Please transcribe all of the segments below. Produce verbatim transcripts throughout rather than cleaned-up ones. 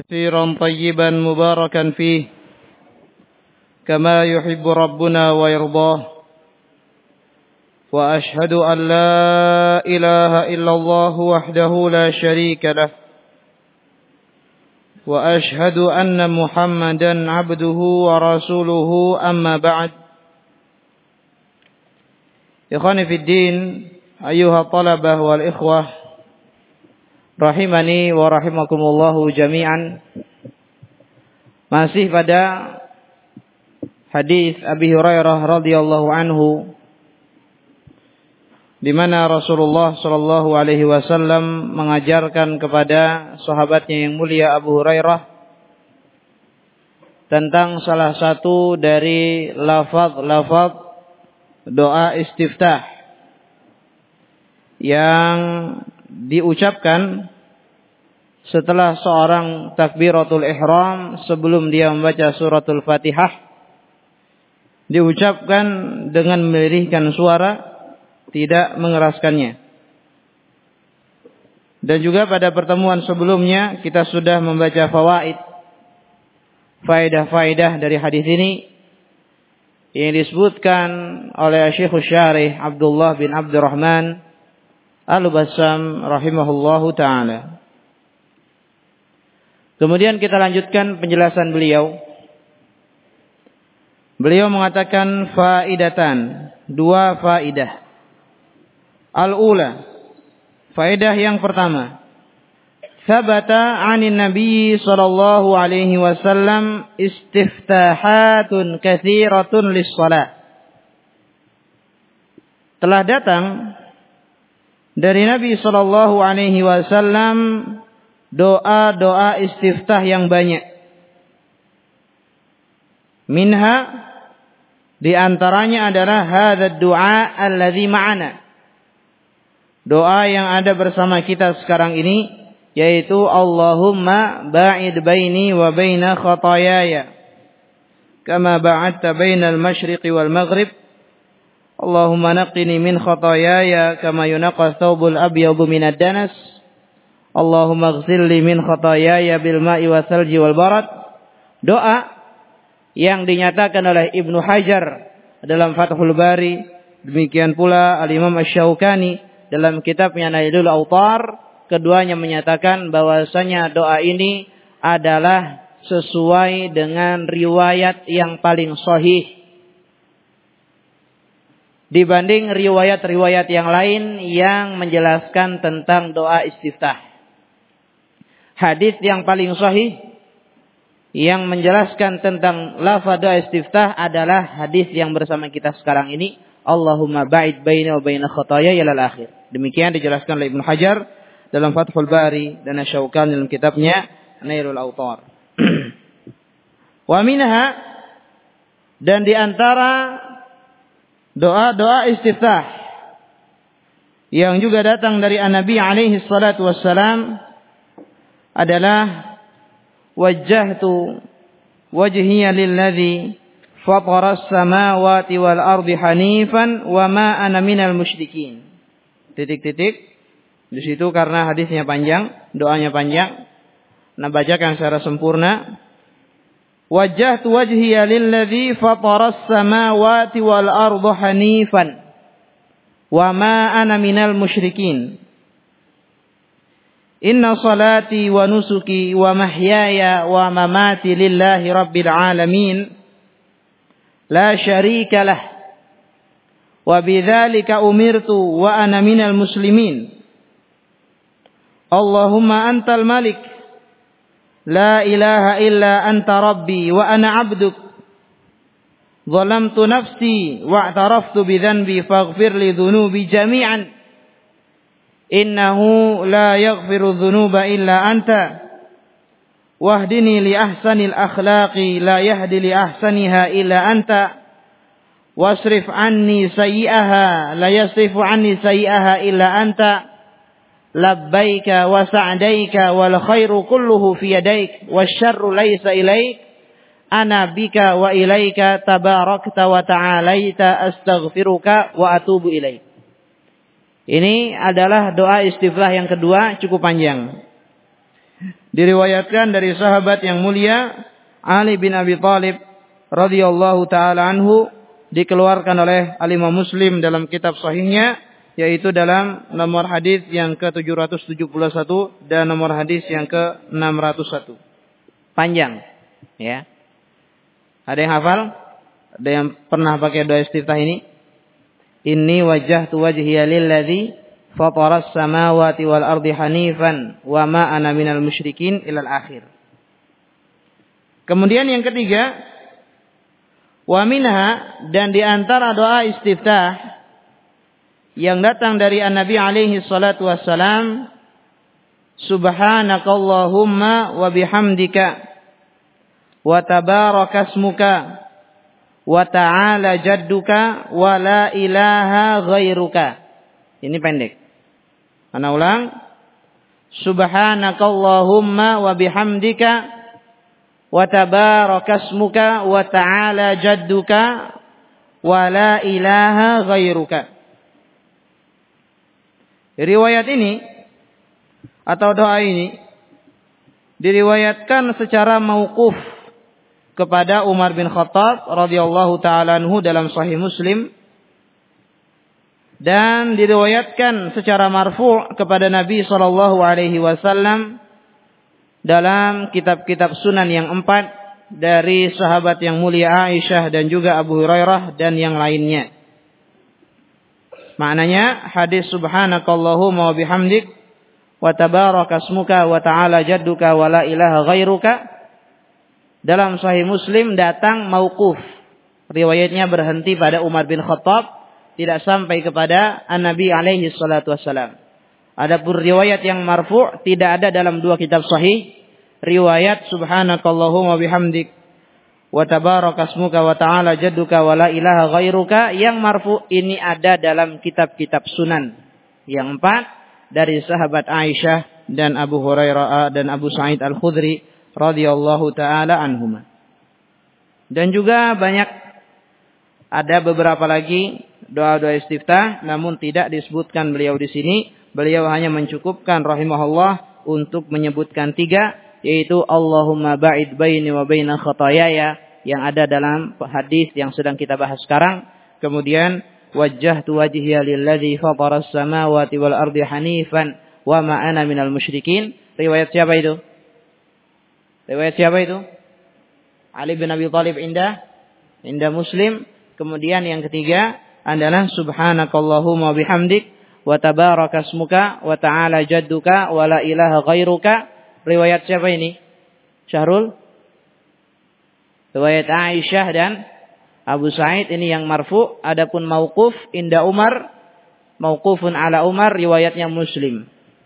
كثيرا طيبا مباركا فيه كما يحب ربنا ويرضاه وأشهد أن لا إله إلا الله وحده لا شريك له وأشهد أن محمدا عبده ورسوله أما بعد إخواني في الدين أيها الطلبة والإخوة rahimani wa rahimakumullahu jami'an. Masih pada hadis Abi Hurairah radhiyallahu anhu, di mana Rasulullah sallallahu alaihi wasallam mengajarkan kepada sahabatnya yang mulia Abu Hurairah tentang salah satu dari lafaz-lafaz doa istiftah yang diucapkan setelah seorang takbiratul ihram sebelum dia membaca suratul Fatihah, diucapkan dengan melirihkan suara, tidak mengeraskannya. Dan juga pada pertemuan sebelumnya kita sudah membaca fawaid, faedah-faedah dari hadis ini yang disebutkan oleh Syekhul Syarih Abdullah bin Abdurrahman Al-Bassam rahimahullahu ta'ala. Kemudian kita lanjutkan penjelasan beliau. Beliau mengatakan faidatan, dua faidah. Al-ula, faidah yang pertama, sabata 'anin nabiy sallallahu alaihi wasallam istiftahatun katsiratun lis-shalah. Telah datang dari Nabi sallallahu alaihi wasallam doa-doa istiftah yang banyak. Minha, di antaranya adalah hadzal du'a alladzi ma'ana. Doa yang ada bersama kita sekarang ini, yaitu Allahumma ba'id baini wa baina khataayaya kama ba'adta bainal masyriqi wal maghrib. Allahumma naqqini min khataayaya kama yunaqqa thawbul abyadu minad danas. Allahumma ighsilli min khataayaya bil ma'i wa thalji wal barad. Doa yang dinyatakan oleh Ibnu Hajar dalam Fathul Bari, demikian pula Al-Imam Asy-Syaukani dalam kitabnya Nailul Awtar, keduanya menyatakan bahwasanya doa ini adalah sesuai dengan riwayat yang paling sahih dibanding riwayat-riwayat yang lain yang menjelaskan tentang doa istiftah. Hadis yang paling sahih yang menjelaskan tentang lafaz doa istiftah adalah hadis yang bersama kita sekarang ini, Allahumma ba'id baini wa baina khataayaya ilal akhir. Demikian dijelaskan oleh Ibnu Hajar dalam Fathul Bari dan Asy-Syaukani dalam kitabnya Nailul Awtar. Wa minha, dan di antara doa-doa istiftah yang juga datang dari An-Nabi alaihi salatu wassalam adalah wajjahtu wajhiya lilladzi fatara as-samawati wal ardi hanifan wa ma ana minal musyrikin. Titik-titik di situ karena hadisnya panjang, doanya panjang. Nah, bacakan secara sempurna. Wajjahtu wajhiya lilladzi fatara as-samawati wal arda hanifan wa ma ana minal musyrikin. Inna salati wa nusuki wa mahyaya wa mamati lillahi rabbil alamin la syarika lah wa bidzalika umirtu wa ana minal muslimin. Allahumma antal malik la ilaha illa anta rabbi wa ana abduk. Zalamtu nafsi wa i'taraftu bi dhanbi faghfir li dhunubi jami'an. Innahu la yaghfiru dhunuba illa anta. Wahdini li ahsanil akhlaqi la yahdi li ahsaniha illa anta. Wasrif anni sayyi'aha la yasrifu anni sayyi'aha illa anta. Labbaika wa sa'daika wal khairu kulluhu fi yadaik wasyarru laysa ilaik. Ana bika wa ilaika tabarakta wa ta'alaita astaghfiruka wa atubu ilaik. Ini adalah doa istiftah yang kedua, cukup panjang. diriwayatkan dari sahabat yang mulia Ali bin Abi Thalib radhiyallahu taala anhu, dikeluarkan oleh Al-Imam Muslim dalam kitab sahihnya, yaitu dalam nomor hadis yang ke tujuh ratus tujuh puluh satu dan nomor hadis yang ke enam ratus satu. Panjang, ya. Ada yang hafal? Ada yang pernah pakai doa istiftah ini? Inni wajjahtu wajhiya lilladzi fataras samawati wal ardi hanifan wa ma ana minal musyrikin ilal akhir. Kemudian yang ketiga, wa minha, dan di antara doa istiftah yang datang dari An-Nabi alaihi salatu wassalam, subhanakallahumma wa bihamdika wa tabarakasmuka wa ta'ala jadduka wa la ilaha ghairuka. Ini pendek. Ana ulang. Subhanakallahumma wa bihamdika wa tabarakasmuka wa ta'ala jadduka wa la ilaha ghairuka. Riwayat ini atau doa ini diriwayatkan secara mauquf kepada Umar bin Khattab radhiyallahu taala anhu dalam Sahih Muslim, dan diriwayatkan secara marfu' kepada Nabi sallallahu alaihi wasallam dalam kitab-kitab sunan yang empat dari sahabat yang mulia Aisyah dan juga Abu Hurairah dan yang lainnya. Maknanya hadis subhanakallahumma wa bihamdik wa tabarakasmuka wa ta'ala jadduka wa la ilaha ghairuka dalam Sahih Muslim datang mauquf. Riwayatnya berhenti pada Umar bin Khattab, tidak sampai kepada An-Nabi alaihi salatu wassalam. Adapun riwayat yang marfu' tidak ada dalam dua kitab sahih. Riwayat subhanakallahumma wa bihamdik wa tabarakasmuka wa ta'ala jadduka wa la ilaha ghairuka yang marfu ini ada dalam kitab-kitab sunan yang empat dari sahabat Aisyah dan Abu Hurairah dan Abu Sa'id Al-Khudri radhiyallahu taala anhuma. Dan juga banyak ada beberapa lagi doa-doa istiftah, namun tidak disebutkan beliau di sini. Beliau hanya mencukupkan rahimahullah untuk menyebutkan tiga, yaitu Allahumma ba'id baini wa baina khataayaya yang ada dalam hadis yang sedang kita bahas sekarang. Kemudian wajjahtu wajhiya lilladzi fataras samawati wal ardi hanifan wa ma ana minal musyrikin. Riwayat siapa itu? Riwayat siapa itu? Ali bin Abi Thalib indah indah Muslim. Kemudian yang ketiga adalah subhanakallahumma bihamdik wa tabarakasmuka wa ta'ala jadduka wa la ilaha ghairuka. Riwayat siapa ini? Syahrul? Riwayat Aisyah dan Abu Sa'id ini yang marfu'. Adapun mauquf inda Umar, mauqufun ala Umar, riwayatnya Muslim.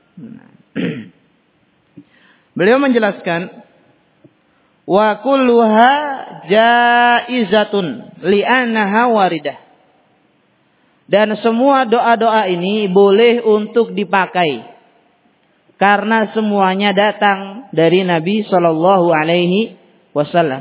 Beliau menjelaskan, wa kulluha jaizatun li'annaha waridah. Dan semua doa-doa ini boleh untuk dipakai karena semuanya datang dari Nabi sallallahu alaihi wasallam.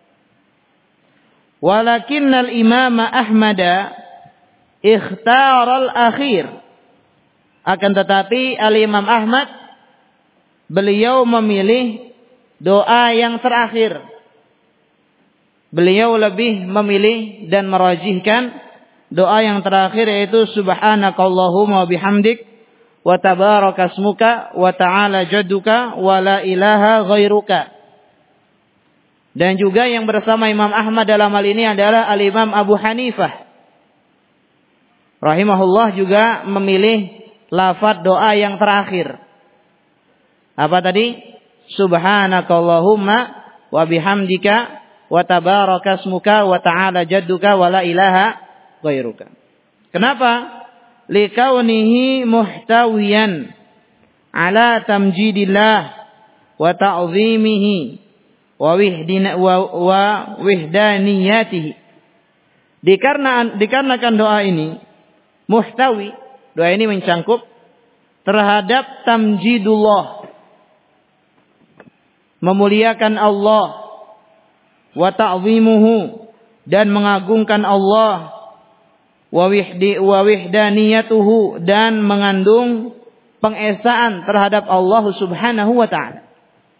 Walakinnal Imam Ahmad ikhtaral akhir. Akan tetapi Al-Imam Ahmad beliau memilih doa yang terakhir. Beliau lebih memilih dan merajihkan doa yang terakhir, yaitu subhanakallahumma bihamdik wa tabarakasmuka wa ta'ala jadduka wa la ilaha ghairuka. Dan juga yang bersama Imam Ahmad dalam hal ini adalah Al-Imam Abu Hanifah rahimahullah juga memilih lafaz doa yang terakhir. Apa tadi? Subhanakallahumma wa bihamdika wa tabarakasmuka wa ta'ala jadduka wa la ilaha ghairuka. Kenapa? Likaunihi muhtawiyan ala tamjidillah wa ta'zimihi wa wihdina wa, wa wihdaniyatihi. Dikarenakan dikarenakan doa ini muhtawi, doa ini mencangkup terhadap tamjidullah, memuliakan Allah, wa ta'zimuhu, dan mengagungkan Allah, wa wihdi wa wihdaniyatuhu, dan mengandung pengesaan terhadap Allah Subhanahu wa taala.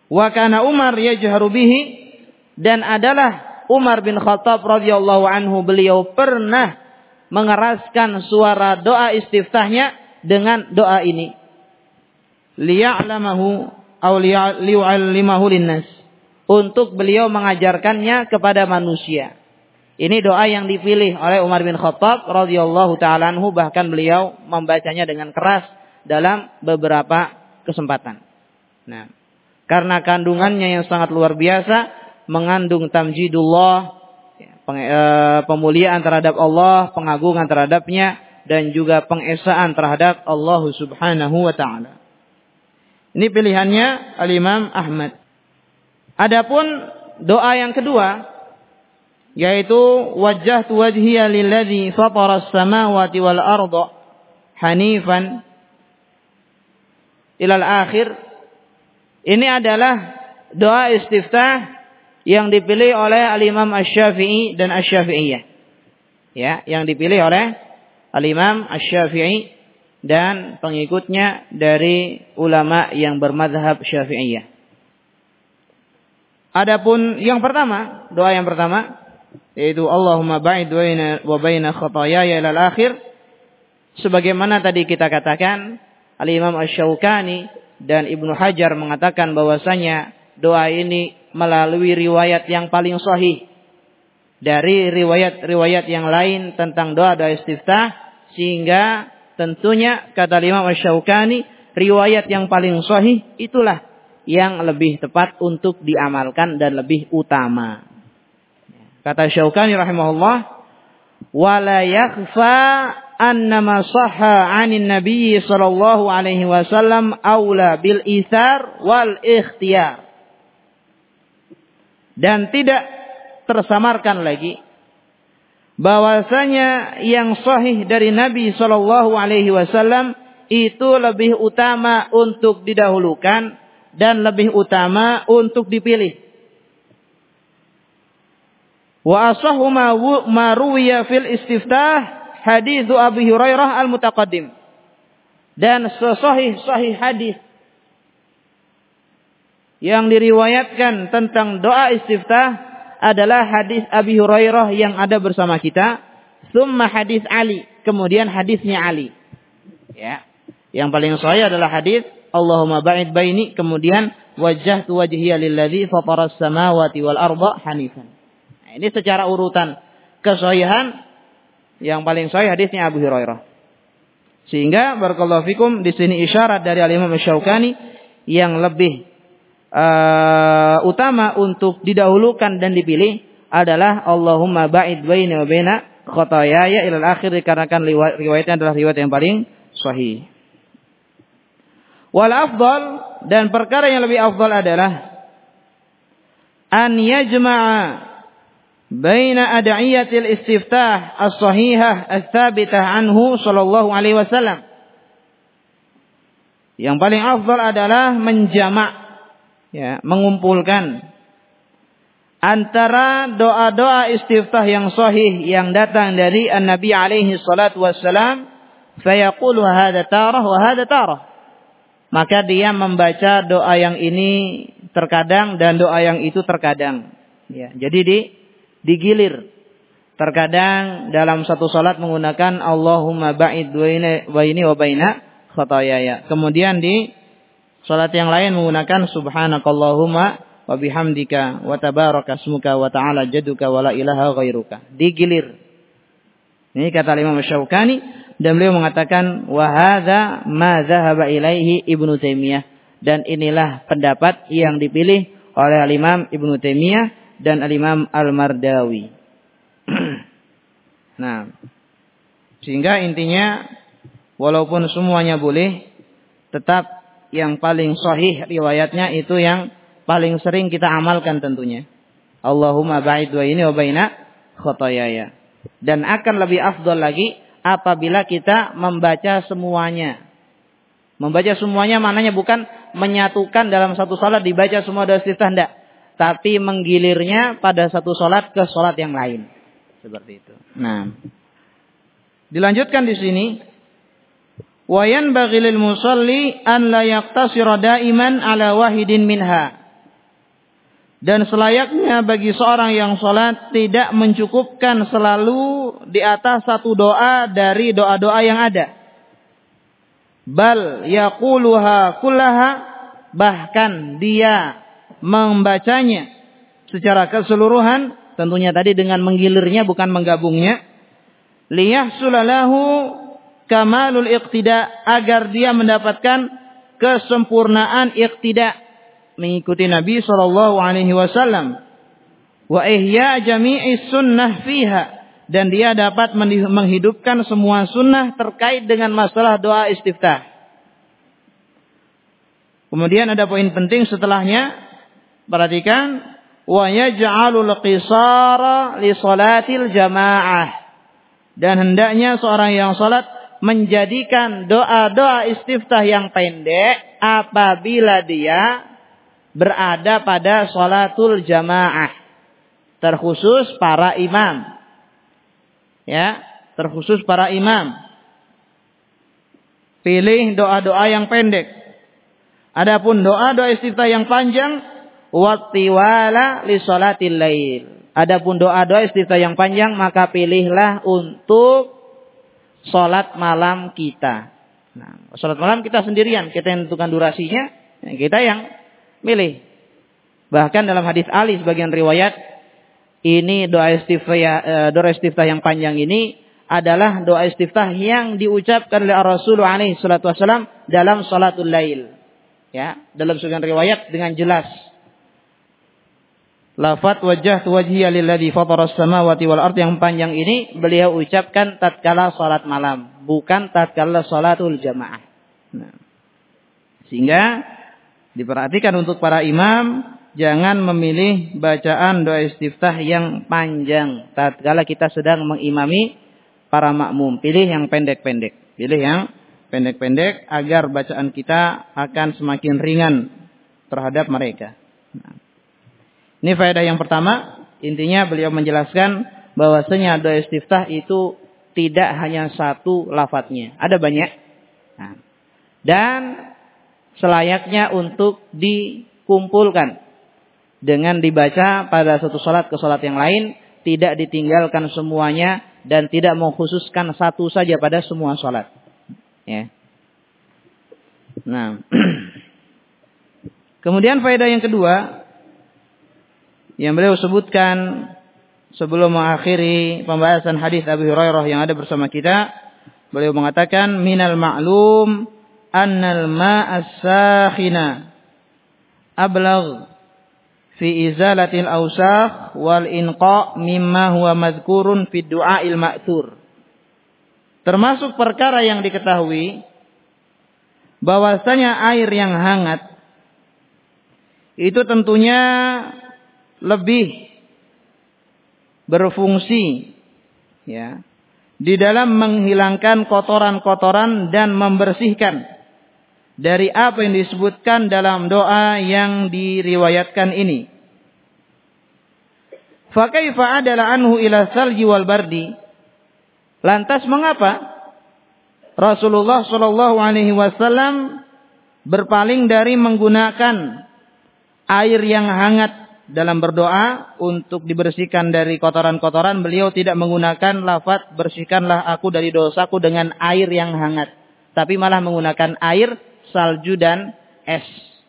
Wa kana Umar yajharu bihi, dan adalah Umar bin Khattab radhiyallahu anhu, beliau pernah mengeraskan suara doa istiftahnya dengan doa ini. Liya'lamahu aw liyu'allimahu linnas, untuk beliau mengajarkannya kepada manusia. Ini doa yang dipilih oleh Umar bin Khattab radhiyallahu taala anhu, bahkan beliau membacanya dengan keras dalam beberapa kesempatan. Nah, karena kandungannya yang sangat luar biasa, mengandung tamjidullah, pemuliaan terhadap Allah, pengagungan terhadapnya, dan juga pengesaan terhadap Allah Subhanahu wa ta'ala. Ini pilihannya Al-Imam Ahmad. Adapun doa yang kedua, yaitu wajjahtu wajhiya lilladzi fatara as-samawati wal arda hanifan ilal akhir. Ini adalah doa istiftah yang dipilih oleh Al-Imam Asy-Syafi'i dan Asy-Syafi'iyah. Ya, yang dipilih oleh Al-Imam Asy-Syafi'i dan pengikutnya dari ulama yang bermadzhab Syafi'iyah. Adapun yang pertama, doa yang pertama, yaitu Allahumma ba'id baina wa baina khataayaya ilal akhir. Sebagaimana tadi kita katakan, Al-Imam Asy-Syaukani dan Ibnu Hajar mengatakan bahwasanya doa ini melalui riwayat yang paling sahih dari riwayat-riwayat yang lain tentang doa-doa istiftah, sehingga tentunya kata Imam Asy-Syaukani, riwayat yang paling sahih itulah yang lebih tepat untuk diamalkan dan lebih utama. Kata Syaukani rahimahullah, wala yakhfa annama sahha 'anin nabiy sallallahu alaihi wasallam aula bil itsar wal ikhtiyar. Dan tidak tersamarkan lagi bahwasanya yang sahih dari Nabi sallallahu alaihi wasallam itu lebih utama untuk didahulukan dan lebih utama untuk dipilih. Wa asahhu ma ruwiya fil istiftah hadits Abu Hurairah al-mutaqaddim. Dan sahih-sahih hadis yang diriwayatkan tentang doa istiftah adalah hadis Abi Hurairah yang ada bersama kita, summa hadis Ali, kemudian hadisnya Ali. Ya. Yang paling sahih adalah hadis Allahumma ba'id baini, kemudian wajjahtu wajhiya lilladzi fatara as-samawati wal arda hanifan. Nah, ini secara urutan kesahihan, yang paling sahih hadisnya Abu Hurairah. Sehingga barakallahu fikum, di sini isyarat dari Al-Imam Asy-Syaukani yang lebih uh, utama untuk didahulukan dan dipilih adalah Allahumma ba'id baini wa baina khataayaya ilal akhir, dikarenakan riwayatnya adalah riwayat yang paling sahih. Wal afdal, dan perkara yang lebih afdal adalah an yajma'a baina ad'iyatil istiftah as-sahihah ats-tsabitah anhu sallallahu alaihi wasallam. Yang paling afdal adalah menjamak, ya, mengumpulkan antara doa-doa istiftah yang sahih yang datang dari An-Nabi alaihi salatu wassalam, fayaqulu hadza tarah wa hadza tarah. Maka dia membaca doa yang ini terkadang dan doa yang itu terkadang. Ya, jadi di digilir. Terkadang dalam satu salat menggunakan Allahumma ba'id baini wa baina khataayaya. Kemudian di salat yang lain menggunakan subhanakallahumma wa bihamdika wa tabaraka ismuka wa ta'ala jadduka wa la ilaha ghairuka. Digilir. Ini kata Imam Asy-Syaukani, dan beliau mengatakan wa hadza ma dzahaba ilaihi Ibnu Taimiyah, dan inilah pendapat yang dipilih oleh Al-Imam Ibnu Taimiyah dan Al-Imam Al-Mardawi. Nah, sehingga intinya walaupun semuanya boleh, tetap yang paling sahih riwayatnya itu yang paling sering kita amalkan tentunya. Allahumma ba'id baini wa baina khataayaya. Dan akan lebih afdal lagi apabila kita membaca semuanya. Membaca semuanya maknanya bukan menyatukan dalam satu salat dibaca semua doa istiftah, enggak, tapi menggilirnya pada satu salat ke salat yang lain. Seperti itu. Nah, dilanjutkan di sini, wa yanbaghi lil musalli an la yaqtasira daiman ala wahidin minha. Dan selayaknya bagi seorang yang sholat tidak mencukupkan selalu di atas satu doa dari doa-doa yang ada. Bal yaquluha kullaha, bahkan dia membacanya secara keseluruhan, tentunya tadi dengan menggilirnya bukan menggabungnya. Liyahsulalahu kamalul iqtida, agar dia mendapatkan kesempurnaan iqtida, mengikuti Nabi sallallahu alaihi wasallam. Wa ihya jami'i sunnah fiha, dan dia dapat menghidupkan semua sunnah terkait dengan masalah doa istiftah. Kemudian ada poin penting setelahnya, perhatikan, wa yaj'alul qisara li salatil jamaah, dan hendaknya seorang yang salat menjadikan doa-doa istiftah yang pendek apabila dia berada pada salatul jamaah, terkhusus para imam. Ya, terkhusus para imam. Pilih doa-doa yang pendek. Adapun doa-doa istiftah yang panjang, wattiwala li salatil lail. Adapun doa-doa istiftah yang panjang, maka pilihlah untuk salat malam kita. Nah, salat malam kita sendirian, kita yang tentukan durasinya, kita yang milih. Bahkan dalam hadis Ali sebagian riwayat, ini doa istiftah doa istiftah yang panjang ini adalah doa istiftah yang diucapkan oleh Rasulullah alaihi salatu wasallam dalam salatul lail. Ya, dalam sebagian riwayat dengan jelas. Lafaz wajjahtu wajhiya lilladzi fataras samawati wal ardi, yang panjang ini beliau ucapkan tatkala salat malam, bukan tatkala salatul jamaah. Nah, sehingga diperhatikan untuk para imam, jangan memilih bacaan doa istiftah yang panjang tatkala kita sedang mengimami para makmum. Pilih yang pendek-pendek. Pilih yang pendek-pendek agar bacaan kita akan semakin ringan terhadap mereka. Nah, ini faedah yang pertama. Intinya beliau menjelaskan bahwasanya doa istiftah itu tidak hanya satu lafadznya, ada banyak. Nah, dan selayaknya untuk dikumpulkan dengan dibaca pada satu salat ke salat yang lain, tidak ditinggalkan semuanya dan tidak mengkhususkan satu saja pada semua salat. Ya. Nah, kemudian faedah yang kedua yang beliau sebutkan sebelum mengakhiri pembahasan hadis Abu Hurairah yang ada bersama kita, beliau mengatakan minal ma'lum annal ma'as sakhina ablagh fi izalatil awsakh wal inqa mimma huwa madhkurun fi du'ail ma'thur. Termasuk perkara yang diketahui bahwasanya air yang hangat itu tentunya lebih berfungsi ya di dalam menghilangkan kotoran-kotoran dan membersihkan dari apa yang disebutkan dalam doa yang diriwayatkan ini. Fa kaifa adala anhu ila salji wal bardi? Lantas mengapa Rasulullah sallallahu alaihi wasallam berpaling dari menggunakan air yang hangat dalam berdoa untuk dibersihkan dari kotoran-kotoran? Beliau tidak menggunakan lafaz bersihkanlah aku dari dosaku dengan air yang hangat, tapi malah menggunakan air salju dan es.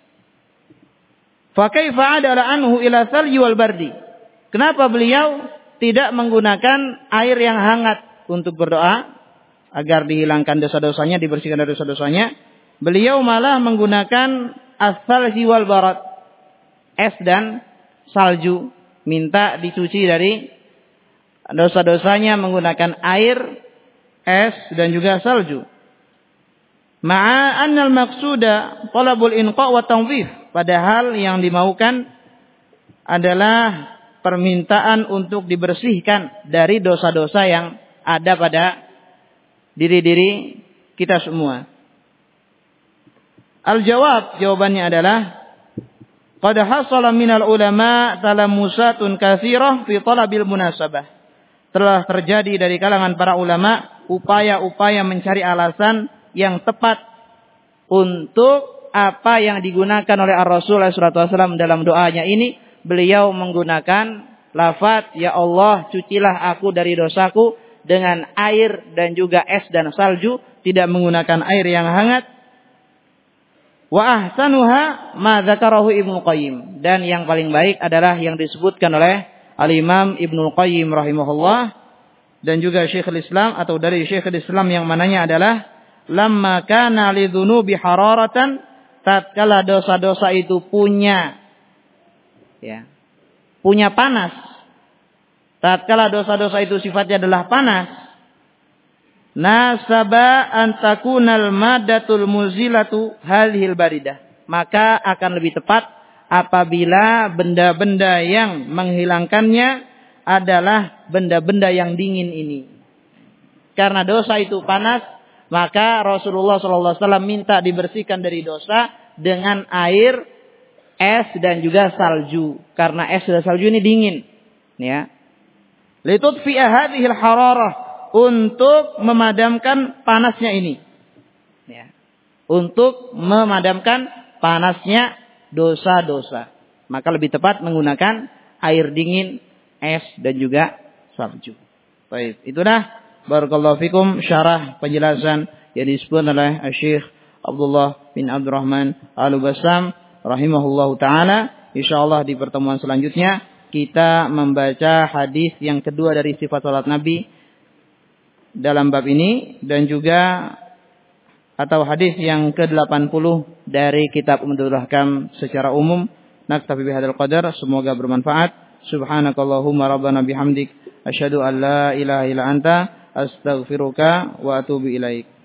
Fa kaifa adala anhu ila salji wal bardi? Kenapa beliau tidak menggunakan air yang hangat untuk berdoa agar dihilangkan dosa-dosanya, dibersihkan dari dosa-dosanya? Beliau malah menggunakan as-salji wal barad, es dan salju, minta dicuci dari dosa-dosanya menggunakan air, es dan juga salju. Ma'a annal maqsuda talabul inqa wa tanzif, padahal yang dimaukan adalah permintaan untuk dibersihkan dari dosa-dosa yang ada pada diri-diri kita semua. Al-jawab, jawabannya adalah qad hasala minal ulama talamusatun katsirah fi talabil munasabah. Telah terjadi dari kalangan para ulama upaya-upaya mencari alasan yang tepat untuk apa yang digunakan oleh Ar-Rasul sallallahu alaihi wasallam dalam doanya ini, beliau menggunakan lafaz, ya Allah cucilah aku dari dosaku dengan air dan juga es dan salju, tidak menggunakan air yang hangat. Wa ahsanuha ma dzakarahu Ibnu Qayyim, dan yang paling baik adalah yang disebutkan oleh Al-Imam Ibnu Qayyim rahimahullah, dan juga Syekhul Islam, atau dari Syekhul Islam yang mananya adalah lamma kana lidzunubi hararatan, tatkala dosa-dosa itu punya ya, punya panas. Tatkala dosa-dosa itu sifatnya adalah panas, nasaba an takunal maddatul muzilatu hadhil baridah, maka akan lebih tepat apabila benda-benda yang menghilangkannya adalah benda-benda yang dingin ini. Karena dosa itu panas, maka Rasulullah shallallahu alaihi wasallam minta dibersihkan dari dosa dengan air, es dan juga salju. Karena es dan salju ini dingin, ya. Litutfi'a hadhil hararah, untuk memadamkan panasnya ini, ya. Untuk memadamkan panasnya dosa-dosa, maka lebih tepat menggunakan air dingin, es dan juga salju. Baik, itulah barakallahu fikum syarah penjelasan yang disebut oleh Syekh Abdullah bin Abdurrahman Al-Bassam rahimahullahu taala. Insyaallah di pertemuan selanjutnya kita membaca hadis yang kedua dari sifat salat Nabi dalam bab ini, dan juga atau hadis yang ke delapan puluh dari kitab Umdatul Ahkam secara umum. Naktafi bihadzal qadar, semoga bermanfaat. Subhanakallahumma rabbana bihamdik asyhadu an la ilaha illa anta astaghfiruka wa atubu ilaik.